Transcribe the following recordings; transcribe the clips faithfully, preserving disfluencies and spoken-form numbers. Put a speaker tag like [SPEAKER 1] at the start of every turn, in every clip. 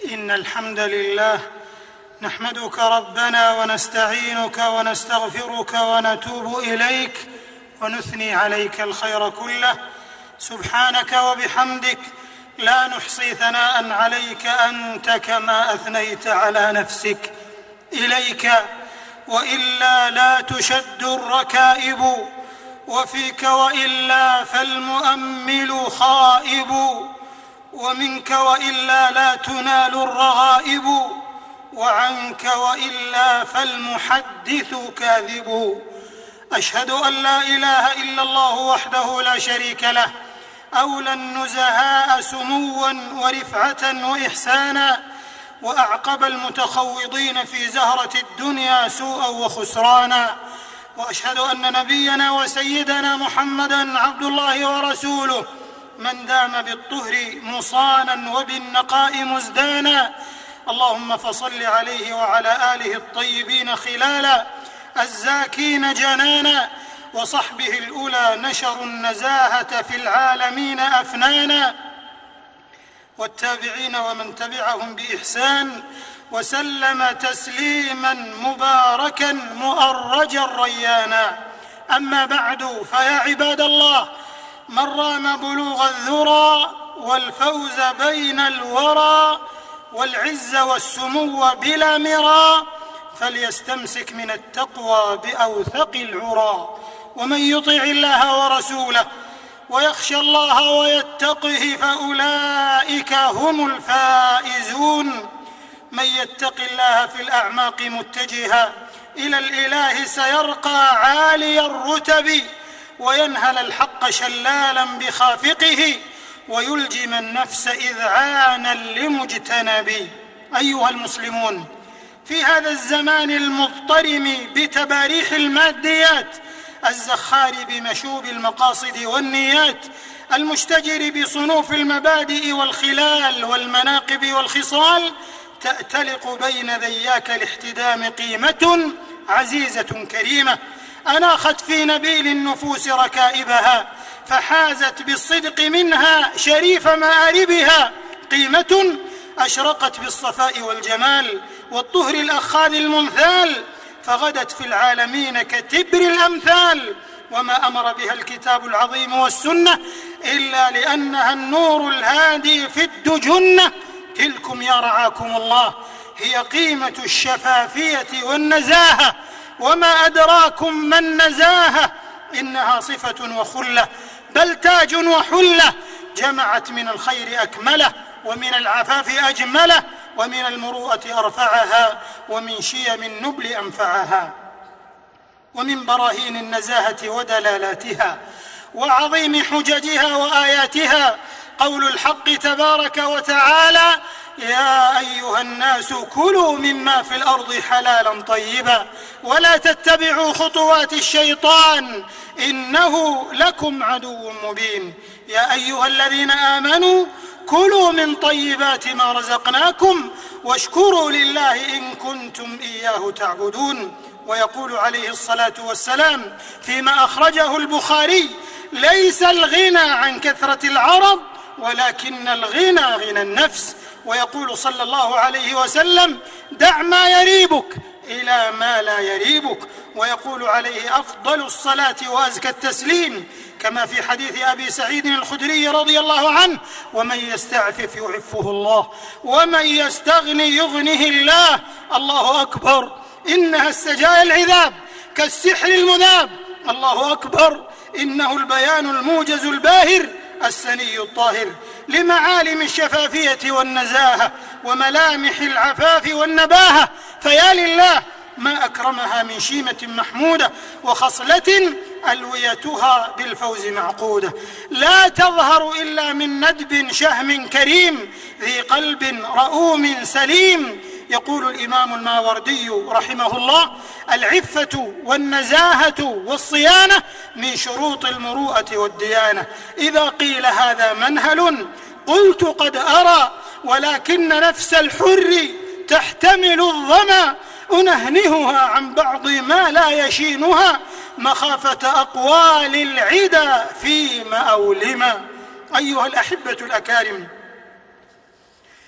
[SPEAKER 1] إن الحمد لله نحمدك ربنا ونستعينك ونستغفرك ونتوب إليك ونثني عليك الخير كله، سبحانك وبحمدك لا نحصي ثناء عليك أنت كما أثنيت على نفسك. إليك وإلا لا تشد الركائب، وفيك وإلا فالمؤمل خائب، ومنك وإلا لا تنال الرغائب، وعنك وإلا فالمحدث كاذب. أشهد أن لا إله إلا الله وحده لا شريك له، أولى النزهاء سموا ورفعة وإحسانا، وأعقب المتخوضين في زهرة الدنيا سوءا وخسرانا. وأشهد أن نبينا وسيدنا محمدًا عبد الله ورسوله، من دام بالطهر مصانا وبالنقاء مزدانا. اللهم فصل عليه وعلى آله الطيبين خلالا، الزاكين جنانا، وصحبه الأولى نشروا النزاهة في العالمين أفنانا، والتابعين ومن تبعهم بإحسان، وسلم تسليما مباركا مؤرجا ريانا. أما بعد، فيا عباد الله، من رام بلوغ الذرى والفوز بين الورى والعز والسمو بلا مرى، فليستمسك من التقوى بأوثق العرى. ومن يطع الله ورسوله ويخشى الله ويتقه فأولئك هم الفائزون. من يتق الله في الأعماق متجها إلى الإله سيرقى عالي الرتب، وينهل الحق شلالا بخافقه، ويلجم النفس إذعانا لمجتنب. أيها المسلمون، في هذا الزمان المضطرم بتباريح الماديات، الزخار بمشوب المقاصد والنيات، المشتجر بصنوف المبادئ والخلال والمناقب والخصال، تأتلق بين ذياك الاحتدام قيمة عزيزة كريمة، أناخت في نبيل النفوس ركائبها، فحازت بالصدق منها شريف مآربها، قيمة أشرقت بالصفاء والجمال والطهر الأخاذ الممثال، فغدت في العالمين كتبر الأمثال. وما أمر بها الكتاب العظيم والسنة إلا لأنها النور الهادي في الدجنة. تلكم يا رعاكم الله هي قيمة الشفافية والنزاهة، وما أدراكم ما النزاهة، إنها صفة وخلة، بل تاج وحلة، جمعت من الخير أكمله، ومن العفاف أجمله، ومن المروءة أرفعها، ومن شيم النبل أنفعها. ومن براهين النزاهة ودلالاتها وعظيم حججها وآياتها قول الحق تبارك وتعالى: يا أيها الناس كلوا مما في الأرض حلالا طيبا ولا تتبعوا خطوات الشيطان إنه لكم عدو مبين. يا أيها الذين آمنوا كلوا من طيبات ما رزقناكم واشكروا لله إن كنتم إياه تعبدون. ويقول عليه الصلاة والسلام فيما أخرجه البخاري: ليس الغنى عن كثرة العرض ولكن الغنى غنى النفس. ويقول صلى الله عليه وسلم: دع ما يريبك إلى ما لا يريبك. ويقول عليه أفضل الصلاة وأزكى التسليم كما في حديث أبي سعيد الخدري رضي الله عنه: ومن يستعفف يعفه الله، ومن يستغني يغنه الله. الله أكبر، إنها السجايا العذاب كالسحر المذاب. الله أكبر، إنه البيان الموجز الباهر السني الطاهر لمعالم الشفافية والنزاهة وملامح العفاف والنباهة. فيا لله ما أكرمها من شيمة محمودة وخصلة ألويتها بالفوز معقودة، لا تظهر إلا من ندب شهم كريم ذي قلب رؤوم سليم. يقول الإمام الماوردي رحمه الله: العفة والنزاهة والصيانة من شروط المروءة والديانة. إذا قيل هذا منهل قلت قد أرى، ولكن نفس الحر تحتمل الظما، أنهنهها عن بعض ما لا يشينها مخافة أقوال العدا في مأولما. أيها الأحبة الأكارم،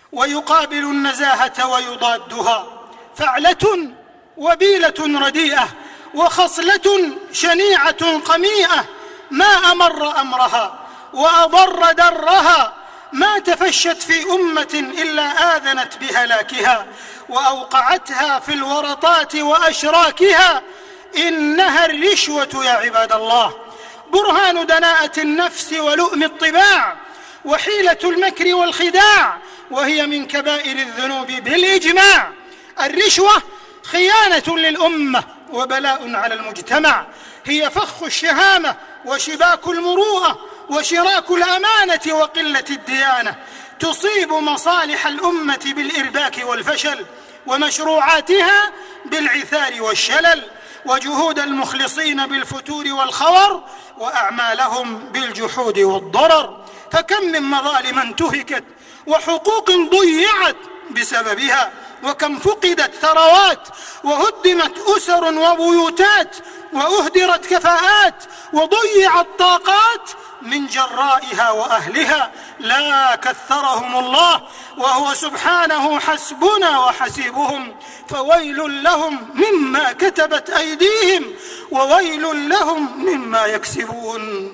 [SPEAKER 1] ويقابل النزاهة ويضادها، فعلة وبيلة رديئة وخصلة شنيعة قميئة ما أمر أمرها وأضر درها، ما تفشت في أمة إلا آذنت بهلاكها وأوقعتها في الورطات وأشراكها. إنها الرشوة يا عباد الله، برهان دناءة النفس ولؤم الطباع وحيلة المكر والخداع، وهي من كبائر الذنوب بالإجماع. الرشوة خيانة للأمة وبلاء على المجتمع، هي فخ الشهامة وشباك المروءة وشراك الأمانة وقلة الديانة، تصيب مصالح الأمة بالإرباك والفشل، ومشروعاتها بالعثار والشلل، وجهود المخلصين بالفتور والخور، وأعمالهم بالجحود والضرر. فكم من مظالم انتهكت وحقوق ضيعت بسببها، وكم فقدت ثروات وهدمت أسر وبيوتات وأهدرت كفاءات وضيعت طاقات من جرائها وأهلها. لا كثرهم الله وهو سبحانه حسبنا وحسيبهم، فويل لهم مما كتبت أيديهم وويل لهم مما يكسبون.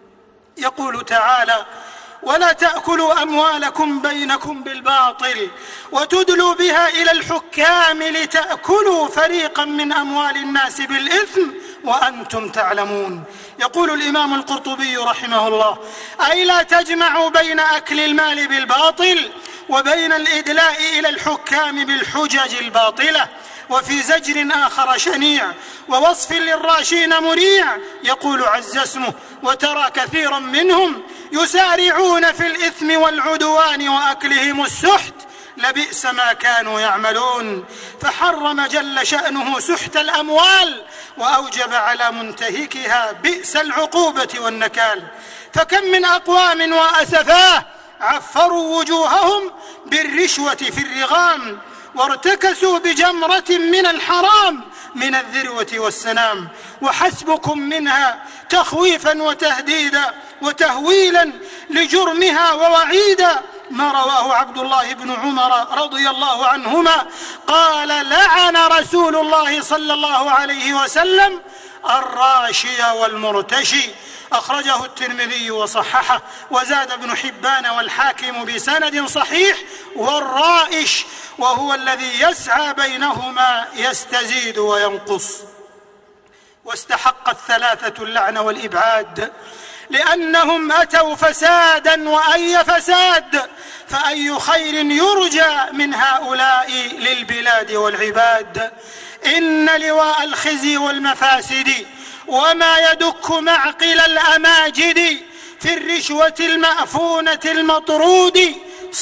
[SPEAKER 1] يقول تعالى: ولا تأكلوا أموالكم بينكم بالباطل وتدلوا بها إلى الحكام لتأكلوا فريقا من أموال الناس بالإثم وأنتم تعلمون. يقول الإمام القرطبي رحمه الله: أي لا تجمعوا بين أكل المال بالباطل وبين الإدلاء إلى الحكام بالحجج الباطلة. وفي زجر آخر شنيع ووصف للراشين مريع يقول عز اسمه: وترى كثيرا منهم يسارعون في الإثم والعدوان وأكلهم السحت لبئس ما كانوا يعملون. فحرم جل شأنه سحت الأموال وأوجب على منتهكها بئس العقوبة والنكال. فكم من أقوام وأسفاه عفروا وجوههم بالرشوة في الرغام وارتكسوا بجمرة من الحرام من الذروة والسنام، وحسبكم منها تخويفا وتهديدا وتهويلا لجرمها ووعيدا ما رواه عبد الله بن عمر رضي الله عنهما قال: لعن رسول الله صلى الله عليه وسلم الراشي والمرتشي. أخرجه الترمذي وصححه، وزاد ابن حبان والحاكم بسند صحيح: والرائش وهو الذي يسعى بينهما يستزيد وينقص. واستحق الثلاثة اللعن والإبعاد لأنهم أتوا فسادا وأي فساد، فأي خير يرجى من هؤلاء للبلاد والعباد. إن لواء الخزي والمفاسد وما يدك معقل الأماجد في الرشوة المأفونة المطرود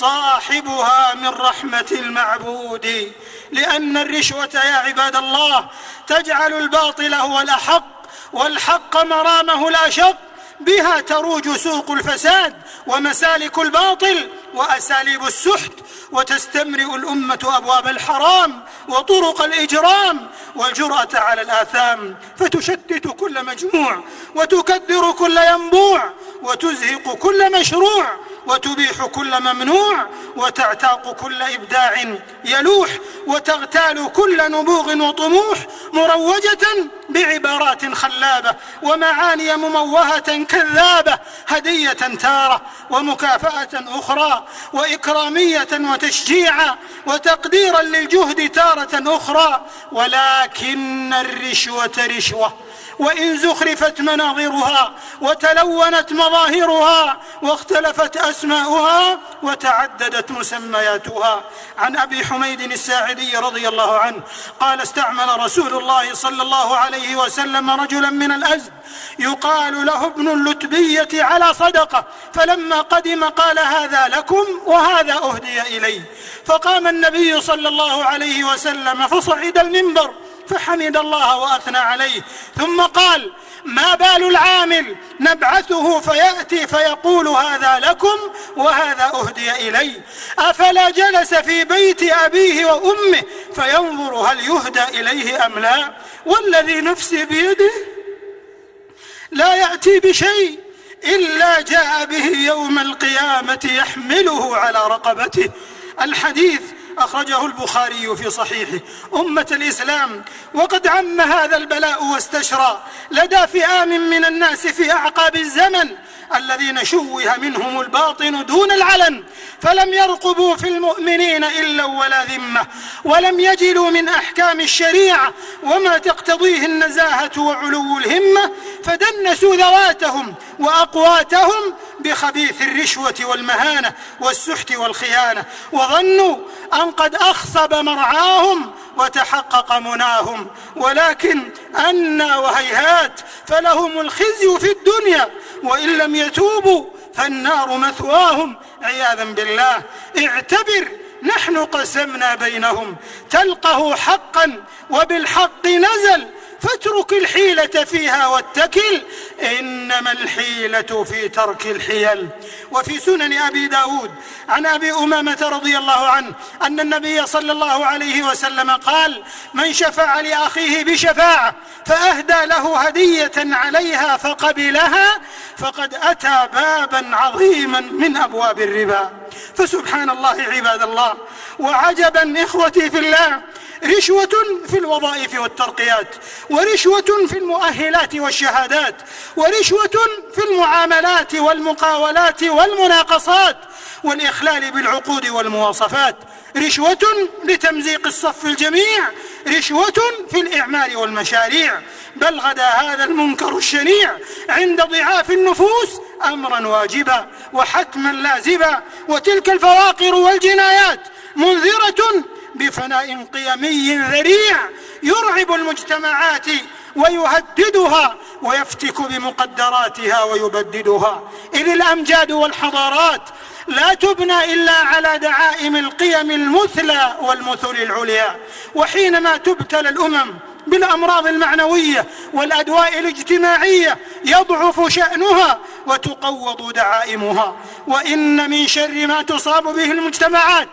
[SPEAKER 1] صاحبها من رحمة المعبود. لأن الرشوة يا عباد الله تجعل الباطل هو الأحق والحق مرامه الأشق، بها تروج سوق الفساد ومسالك الباطل وأساليب السحت، وتستمرئ الأمة أبواب الحرام وطرق الإجرام والجرأة على الآثام، فتشتت كل مجموع وتكدر كل ينبوع وتزهق كل مشروع وتبيح كل ممنوع وتعتاق كل إبداع يلوح وتغتال كل نبوغ وطموح، مروجة بعبارات خلابة ومعاني مموهة كذابة، هدية تارة ومكافأة أخرى، وإكرامية وتشجيعا وتقديرا للجهد تارة أخرى. ولكن الرشوة رشوة، وإن زخرفت مناظرها وتلونت مظاهرها واختلفت أسماؤها وتعددت مسمياتها. عن أبي حميد الساعدي رضي الله عنه قال: استعمل رسول الله صلى الله عليه وسلم رجلا من الأزد يقال له ابن اللتبية على صدقة، فلما قدم قال: هذا لكم وهذا أهدي إلي. فقام النبي صلى الله عليه وسلم فصعد المنبر فحمد الله وأثنى عليه، ثم قال: ما بال العامل نبعثه فيأتي فيقول هذا لكم وهذا أهدي إلي؟ أفلا جلس في بيت أبيه وأمه فينظر هل يهدى إليه أم لا؟ والذي نفسي بيده لا يأتي بشيء إلا جاء به يوم القيامة يحمله على رقبته. الحديث أخرجه البخاري في صحيحه. أمة الإسلام، وقد عم هذا البلاء واستشرى لدى فئام من الناس في أعقاب الزمن الذين شوه منهم الباطن دون العلن، فلم يرقبوا في المؤمنين إلا ولا ذمة، ولم يجلوا من أحكام الشريعة وما تقتضيه النزاهة وعلو الهمة، فدنسوا ذواتهم وأقواتهم بخبيث الرشوة والمهانة والسحت والخيانة، وظنوا أن قد أخصب مرعاهم وتحقق مناهم، ولكن أنى وهيهات، فلهم الخزي في الدنيا وإن لم يتوبوا فالنار مثواهم عياذا بالله. اعتبر، نحن قسمنا بينهم، تلقه حقا وبالحق نزل، فاترك الحيلة فيها واتكل، إنما الحيلة في ترك الحيل. وفي سنن أبي داود عن أبي أمامة رضي الله عنه أن النبي صلى الله عليه وسلم قال: من شفع لأخيه بشفاعة فأهدى له هدية عليها فقبلها فقد أتى بابا عظيما من أبواب الربا. فسبحان الله عباد الله، وعجبا إخوتي في الله، رشوة في الوظائف والترقيات، ورشوة في المؤهلات والشهادات، ورشوة في المعاملات والمقاولات والمناقصات والإخلال بالعقود والمواصفات، رشوة لتمزيق الصف الجميع، رشوة في الإعمال والمشاريع. بل غدا هذا المنكر الشنيع عند ضعاف النفوس أمرا واجبا وحتما لازما، وتلك الفواقر والجنايات منذرة بفناء قيمي ذريع يرعب المجتمعات ويهددها ويفتك بمقدراتها ويبددها. إذ الأمجاد والحضارات لا تبنى إلا على دعائم القيم المثلى والمثل العليا، وحينما تبتلى الأمم بالأمراض المعنوية والأدواء الاجتماعية يضعف شأنها وتقوض دعائمها. وإن من شر ما تصاب به المجتمعات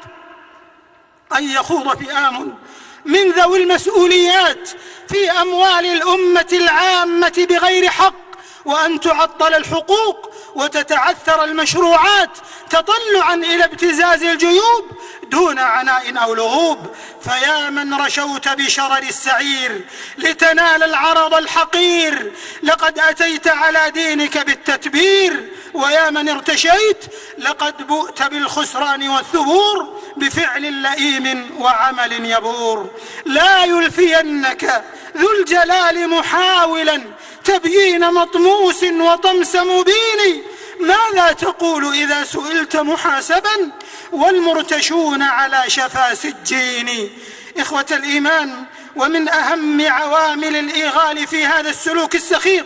[SPEAKER 1] أن يخوض فئام من ذوي المسؤوليات في أموال الأمة العامة بغير حق، وأن تعطل الحقوق وتتعثر المشروعات تطلعا إلى ابتزاز الجيوب دون عناء أو لغوب. فيا من رشوت بشرر السعير لتنال العرض الحقير، لقد أتيت على دينك بالتتبير. ويا من ارتشيت لقد بؤت بالخسران والثبور بفعل لئيم وعمل يبور. لا يلفينك ذو الجلال محاولا تبيين مطموس وطمس مبين، ماذا تقول إذا سئلت محاسبا والمرتشون على شفا سجين. إخوة الإيمان، ومن أهم عوامل الإيغال في هذا السلوك السخيف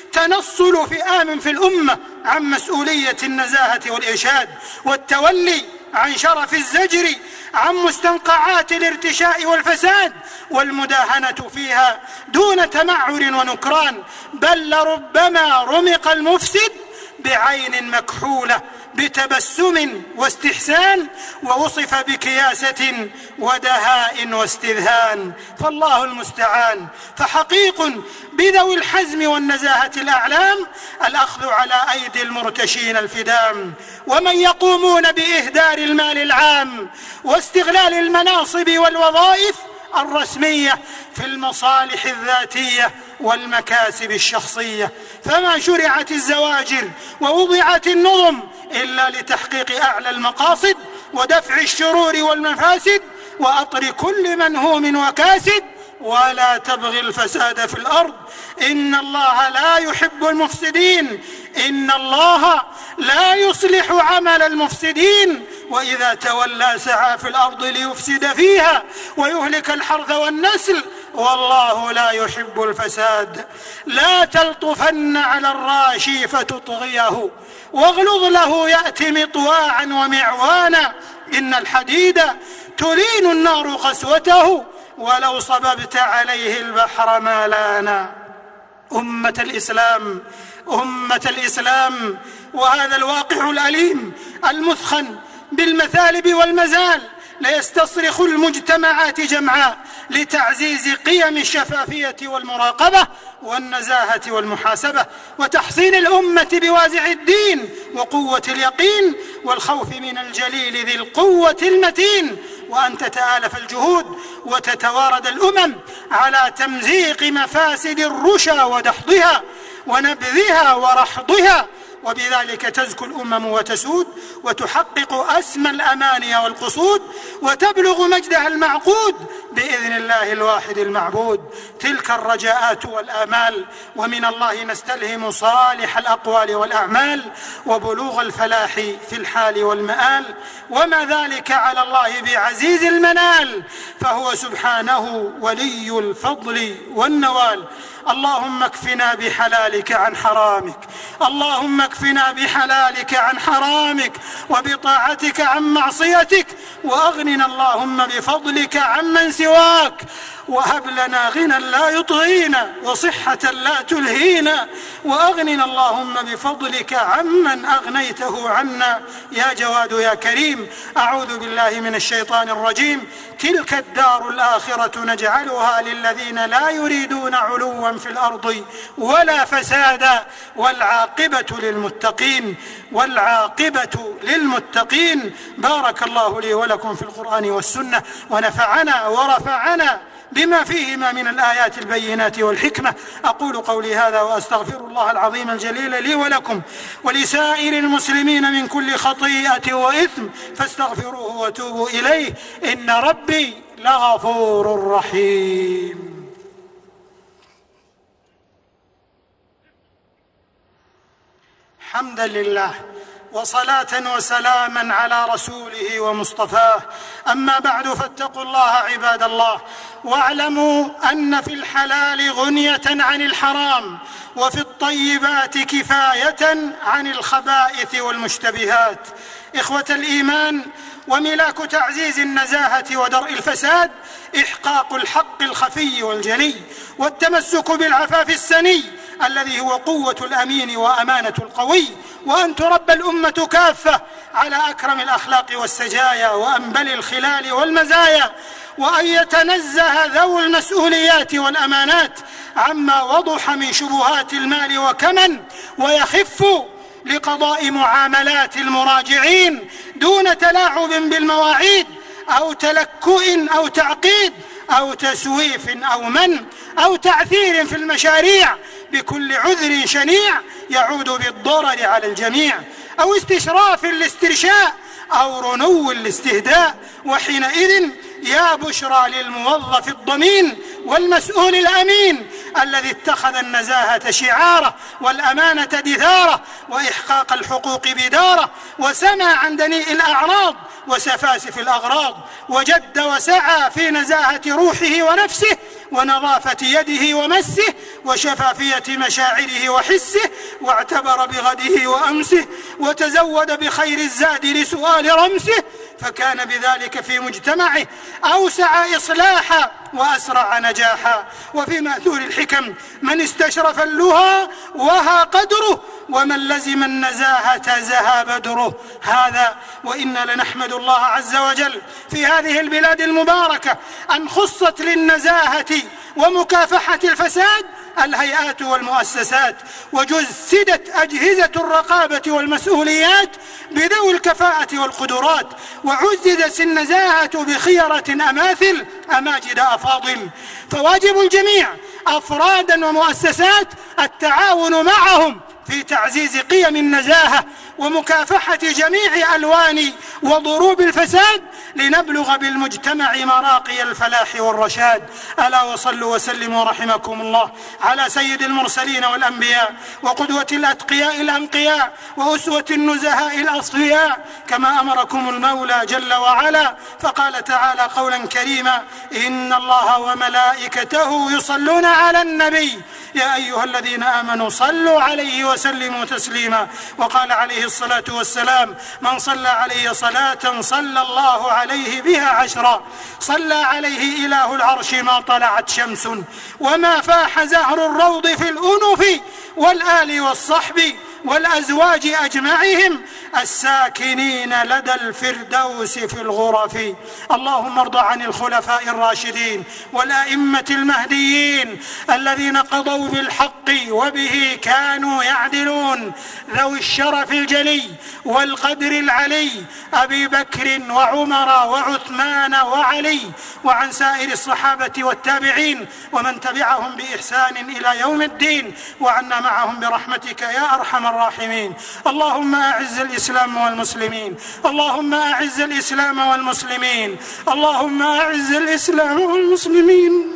[SPEAKER 1] تنصل فئام في الأمة عن مسؤولية النزاهة والإرشاد والتولي عن شرف الزجر عن مستنقعات الارتشاء والفساد والمداهنة فيها دون تمعر ونكران، بل لربما رمق المفسد بعين مكحولة بتبسم واستحسان، ووصف بكياسة ودهاء واستذهان. فالله المستعان. فحقيق بذوي الحزم والنزاهة الأعلام الأخذ على أيدي المرتشين الفدام، ومن يقومون بإهدار المال العام واستغلال المناصب والوظائف الرسمية في المصالح الذاتية والمكاسب الشخصية. فما شرعت الزواجر ووضعت النظم إلا لتحقيق أعلى المقاصد ودفع الشرور والمفاسد وأطر كل منهوم وكاسد، ولا تبغي الفساد في الأرض، إن الله لا يحب المفسدين، إن الله لا يصلح عمل المفسدين، وإذا تولى سعى في الأرض ليفسد فيها ويهلك الحرث والنسل، والله لا يحب الفساد. لا تلطفن على الراشي فتطغيه، واغلظ له يأتي مطواعا ومعوانا، إن الحديد تلين النار قسوته ولو صببت عليه البحر ما لانا. أمة الإسلام، أمة الإسلام، وهذا الواقع الأليم المثخن بالمثالب والمزال ليستصرخ المجتمعات جمعاء لتعزيز قيم الشفافية والمراقبة والنزاهة والمحاسبة، وتحصين الأمة بوازع الدين وقوة اليقين والخوف من الجليل ذي القوة المتين، وأن تتآلف الجهود وتتوارد الأمم على تمزيق مفاسد الرشا ودحضها ونبذها ورحضها، وبذلك تزكو الأمم وتسود وتحقق أسمى الأماني والقصود وتبلغ مجدها المعقود بإذن الله الواحد المعبود. تلك الرجاءات والآمال، ومن الله نستلهم صالح الأقوال والأعمال وبلوغ الفلاح في الحال والمآل، وما ذلك على الله بعزيز المنال، فهو سبحانه ولي الفضل والنوال. اللهم اكفنا بحلالك عن حرامك، اللهم اكفنا بحلالك عن حرامك وبطاعتك عن معصيتك، وأغننا اللهم بفضلك عمن سواك، وهب لنا غنى لا يطغينا وصحة لا تلهينا، وأغننا اللهم بفضلك عمن أغنيته عنا يا جواد يا كريم. أعوذ بالله من الشيطان الرجيم. تلك الدار الآخرة نجعلها للذين لا يريدون علوا في الأرض ولا فسادا والعاقبة للمتقين والعاقبة للمتقين. بارك الله لي ولكم في القرآن والسنة، ونفعنا ورفعنا بما فيهما من الآيات البينات والحكمة. أقول قولي هذا وأستغفر الله العظيم الجليل لي ولكم ولسائر المسلمين من كل خطيئة وإثم، فاستغفروه وتوبوا إليه، إن ربي لغفور رحيم. حمدا لله وصلاة وسلاما على رسوله ومصطفاه، أما بعد، فاتقوا الله عباد الله، واعلموا أن في الحلال غنية عن الحرام، وفي الطيبات كفاية عن الخبائث والمشتبهات. إخوة الإيمان، وملاك تعزيز النزاهة ودرء الفساد إحقاق الحق الخفي والجلي، والتمسك بالعفاف السني الذي هو قوة الأمين وأمانة القوي، وأن تربى الأمة كافة على أكرم الأخلاق والسجايا وأنبل الخلال والمزايا، وأن يتنزه ذو المسؤوليات والأمانات عما وضح من شبهات المال وكمن، ويخف لقضاء معاملات المراجعين دون تلاعب بالمواعيد أو تلكؤ أو تعقيد أو تسويف أو من أو تعثير في المشاريع بكل عذر شنيع يعود بالضرر على الجميع، أو استشراف لاسترشاء أو رنو الاستهداء. وحينئذ يا بشرى للموظف الضمين والمسؤول الأمين الذي اتخذ النزاهة شعاره والأمانة دثاره وإحقاق الحقوق بداره، وسمى عن دنيء الأعراض وسفاسف الأغراض، وجد وسعى في نزاهة روحه ونفسه ونظافة يده ومسه وشفافية مشاعره وحسه، واعتبر بغده وأمسه، وتزود بخير الزاد لسؤال رمسه، فكان بذلك في مجتمعه أوسع إصلاحا وأسرع نجاحا. وفي مأثور الحكم: من استشرف اللهى وها قدره، ومن لزم النزاهة زهى بدره. هذا وإنا لنحمد الله عز وجل في هذه البلاد المباركة أن خصت للنزاهة ومكافحة الفساد الهيئات والمؤسسات، وجسدت أجهزة الرقابة والمسؤوليات بذوي الكفاءة والقدرات، وعززت النزاهة بخيرة أماثل أماجد أفاضل. فواجب الجميع أفرادا ومؤسسات التعاون معهم في تعزيز قيم النزاهة ومكافحة جميع ألوان وضروب الفساد لنبلغ بالمجتمع مراقي الفلاح والرشاد. ألا وصلوا وسلموا رحمكم الله على سيد المرسلين والأنبياء، وقدوة الأتقياء الأنقياء، وأسوة النزهاء الأصفياء، كما أمركم المولى جل وعلا، فقال تعالى قولا كريما: إن الله وملائكته يصلون على النبي يا أيها الذين آمنوا صلوا عليه وسلموا تسليما. وقال عليه الصلاة والسلام: من صلى علي صلاة صلى الله عليه بها عشرا، صلى عليه إله العرش ما طلعت شمس وما فاح زهر الروض في الأنف والآل والصحب والأزواج أجمعهم الساكنين لدى الفردوس في الغرف. اللهم ارض عن الخلفاء الراشدين والأئمة المهديين الذين قضوا بالحق وبه كانوا يعدلون، ذوي الشرف الجلي والقدر العلي، أبي بكر وعمر وعثمان وعلي، وعن سائر الصحابة والتابعين ومن تبعهم بإحسان إلى يوم الدين، وعنا معهم برحمتك يا أرحم الراحمين. اللهم أعز الإسلام والمسلمين، اللهم أعز الإسلام والمسلمين، اللهم أعز الإسلام والمسلمين،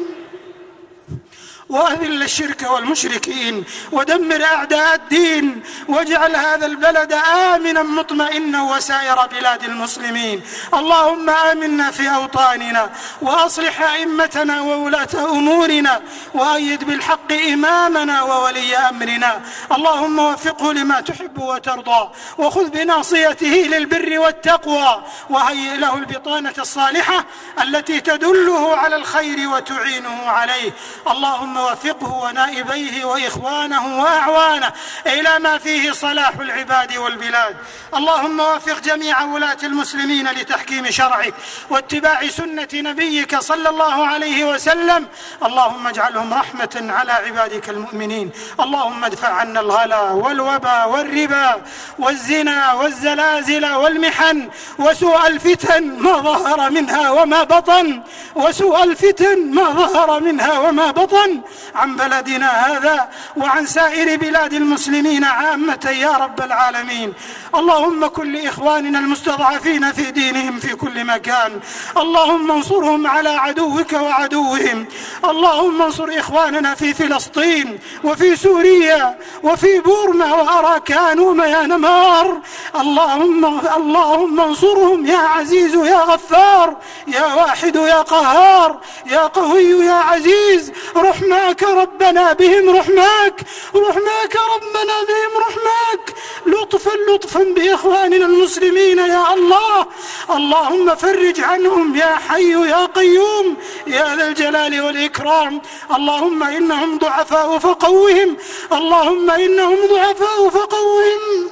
[SPEAKER 1] وأذل الشرك والمشركين، ودمر أعداء الدين، واجعل هذا البلد آمنا مطمئنا وسائر بلاد المسلمين. اللهم آمنا في أوطاننا، وأصلح أئمتنا وولاة أمورنا، وأيد بالحق إمامنا وولي أمرنا. اللهم وفقه لما تحب وترضى، وخذ بناصيته للبر والتقوى، وهيئ له البطانة الصالحة التي تدله على الخير وتعينه عليه. اللهم وفقه ونائبيه وإخوانه وأعوانه إلى ما فيه صلاح العباد والبلاد. اللهم وفق جميع ولاة المسلمين لتحكيم شرعك واتباع سنة نبيك صلى الله عليه وسلم. اللهم اجعلهم رحمة على عبادك المؤمنين. اللهم ادفع عنا الغلا والوبا والربا والزنا والزلازل والمحن وسوء الفتن ما ظهر منها وما بطن وسوء الفتن ما ظهر منها وما بطن عن بلدنا هذا وعن سائر بلاد المسلمين عامة يا رب العالمين. اللهم كن لإخواننا المستضعفين في دينهم في كل مكان. اللهم انصرهم على عدوك وعدوهم. اللهم انصر إخواننا في فلسطين وفي سوريا وفي بورما وأراكان وميانمار. اللهم اللهم انصرهم يا عزيز يا غفار يا واحد يا قهار يا قوي يا عزيز. رحماك ربنا بهم رحماك رحماك ربنا بهم رحماك. لطفا لطفا بإخواننا المسلمين يا الله. اللهم فرج عنهم يا حي يا قيوم يا ذا الجلال والإكرام. اللهم إنهم ضعفاء فقوهم. اللهم إنهم ضعفاء فقوهم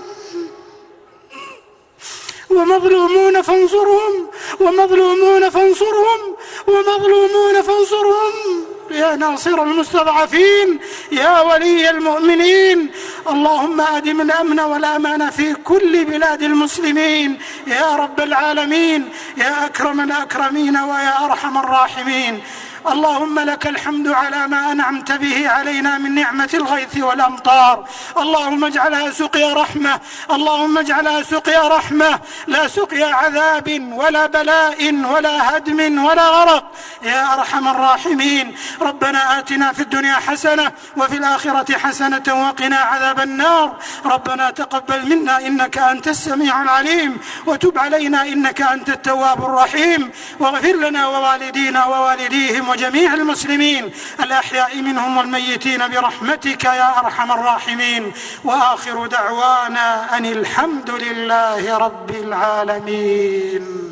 [SPEAKER 1] ومظلومون فانصرهم ومظلومون فانصرهم ومظلومون فانصرهم يا ناصر المستضعفين يا ولي المؤمنين. اللهم أدم الأمن والأمان في كل بلاد المسلمين يا رب العالمين يا أكرم الأكرمين ويا أرحم الراحمين. اللهم لك الحمد على ما أنعمت به علينا من نعمة الغيث والأمطار. اللهم اجعلها سقيا رحمة. اللهم اجعلها سقيا رحمة لا سقيا عذاب ولا بلاء ولا هدم ولا غرق يا أرحم الراحمين. ربنا آتنا في الدنيا حسنة وفي الآخرة حسنة وقنا عذاب النار. ربنا تقبل منا إنك أنت السميع العليم وتب علينا إنك أنت التواب الرحيم. واغفر لنا ووالدينا ووالديهم وجميع المسلمين الأحياء منهم والميتين برحمتك يا أرحم الراحمين. وآخر دعوانا أن الحمد لله رب العالمين.